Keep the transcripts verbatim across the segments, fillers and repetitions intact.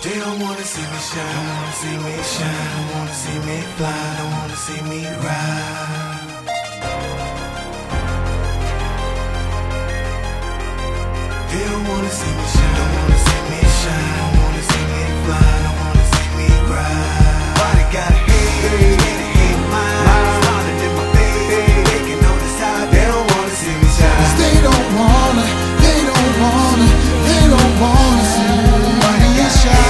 They don't wanna see me shine, don't wanna see me shine, don't wanna see me fly, don't wanna see me ride. They don't wanna see me shine, don't wanna see me shine, don't wanna see me fly, don't wanna see me ride. Why they gotta hate, hate, hate mine? Smiling in my face, taking on the side. They don't wanna see me shine. 'Cause they don't wanna, they don't wanna, they don't wanna see me shine.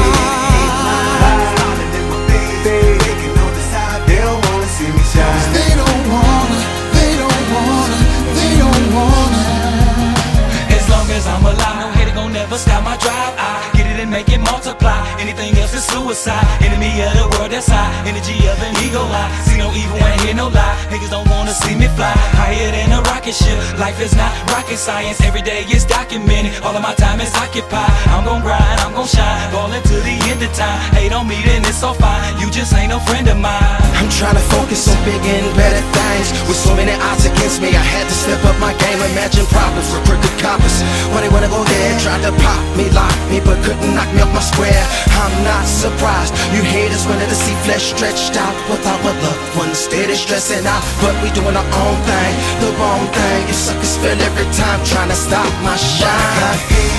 They don't wanna, they don't wanna, they don't wanna. As long as I'm alive, no hater gon' never stop my drive. I get it and make it multiply. Anything else is suicide. Enemy of the world, that's high. Energy of an ego lie. See no evil, ain't hear no lie. Niggas don't wanna see me fly higher than a rocket ship. Life is not rocket science. Every day is documented. All of my time is occupied. I'm gon' grind, I'm gon' shine. Ballin' to the end of time. Hate on me, then it's so fine. You just ain't no friend of mine. I'm trying to focus on bigger and better things. With so many odds against me, I had to step up my game. Imagine problems for crooked coppers. When they wanna go there, tried to pop me, lock me, but couldn't knock me off my square. I'm not surprised. You haters wanted to see flesh stretched out without my loved ones steady stressing out. But we doing our own thing, the wrong thing. You suckers feel every time trying to stop my shine.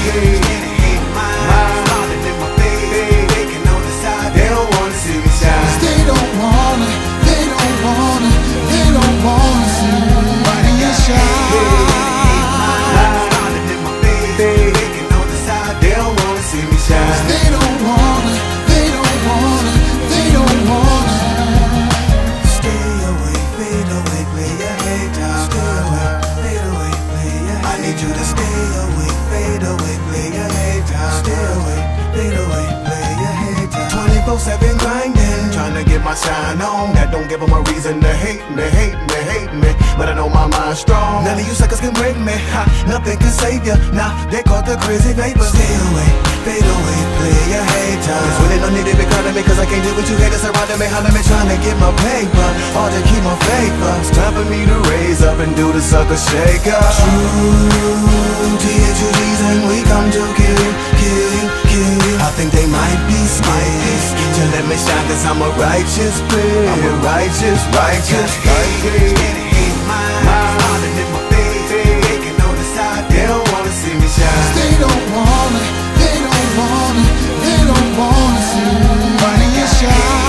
They don't wanna see me shine. They don't wanna, they don't wanna, they don't wanna see me shine. They don't wanna see me shine. They don't wanna, they don't wanna, they don't wanna. Stay away, fade away, play your head down. Stay away, fade away, play your head. I need you to stay away, fade away, play your head down. Stay away, fade away, play your head down. twenty-four seven grinding, trying to get my shine on. That don't give them a reason to hate me, hate me, hate me. But I know my mind's strong. None of you suckers can break me. Ha, nothing can save ya. Nah, they caught the crazy vapor. Stay away, fade away, play your head down. It's really no need to be calling me, cause I can't do what you haters surrounding me. Hollering me, trying to get my paper, all to keep my faith up. It's time for me to raise up and do the sucker shaker. True to your duties, and we come to kill you, kill you, kill you. I think they might be scared to let me shine, cause I'm a righteous player. I'm a righteous, righteous, righteous. Smiling in my face, taking on the side. They don't wanna see me shine. They don't wanna, they don't wanna, they don't wanna see me shine.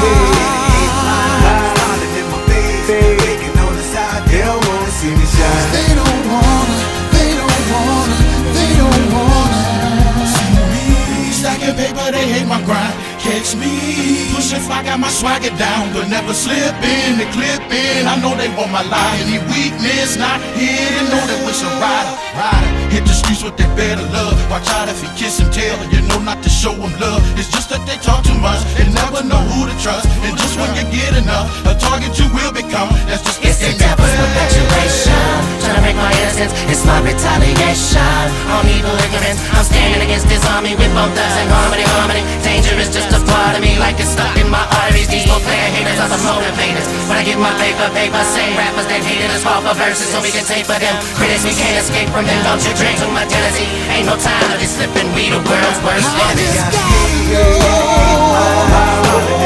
Smiling in my face, taking on the side. They don't wanna see me shine. They don't wanna, they don't wanna, they don't wanna see me. Stacking paper, they hate my grind. Catch me pushing, I got my swagger down, but never slip in the clip in. I know they want my lie, any weakness not here. They know that we're some rider, rider. Hit the streets with that better love. Watch out if you kiss and tell, you know not to show them love. It's just that they talk too much, they never know who to trust. And just when you get enough, a target you will become. That's just it's the devil's perpetuation, trying to break my innocence. It's my retaliation on evil ignorance. I'm standing against this army with both thugs and harmony, harmony. Danger is just a part of me, like it's stuck in my arteries. These both player haters are the motivators. When I get my paper, paper, same rappers that hated us fall for verses, so we can taper them. Critics, we can't escape from them. Don't you drink too much Tennessee. Ain't no time to be slipping. We the world's worst enemies. I just gotta know.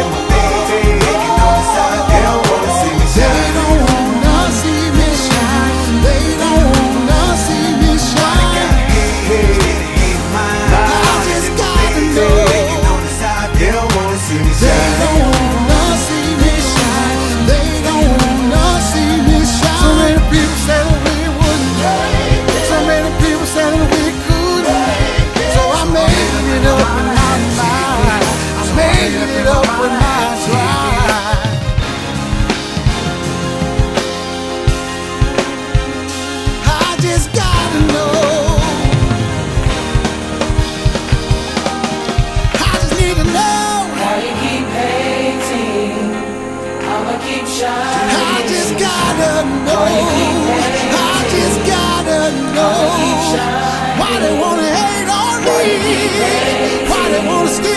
I just gotta know, I just gotta know why they wanna hate on me, why they wanna steal